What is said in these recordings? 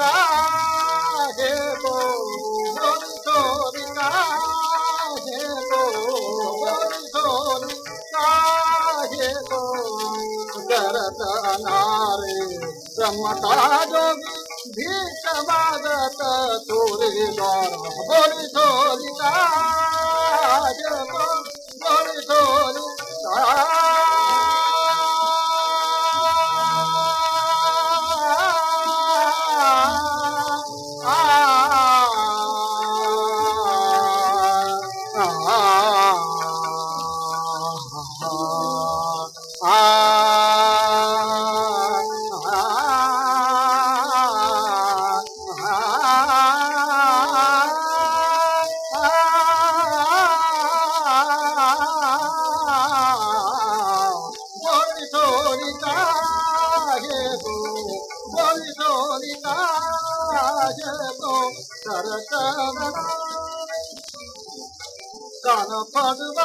काहे को बोली छोरी काहे को बोली छोरी काहे को करत नारे रमता जोगी भीख मागत तोरे द्वार बोली छोरी काहे को बोली छोरी कान पड़वा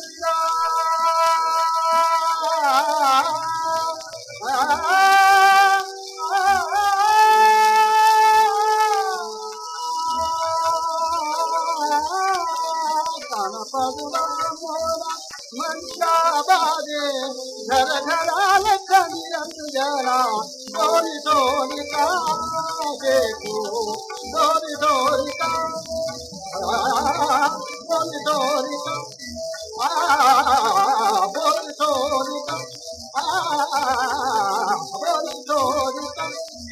कान पड़वा मोरा मंडा बाजे घर घराल खंडन जरा डोरी डोरी का देखो डोरी डोरी का बोली डोरी का बोली डोरी का बोली डोरी का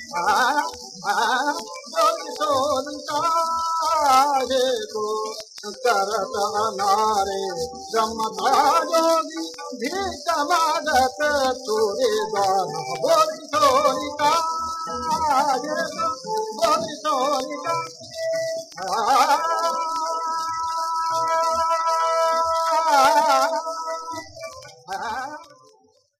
बोली डोरी का देखो करत नारे रमता जोगी भीख मागत तोरे द्वार बोली डोरी का बोली डोरी का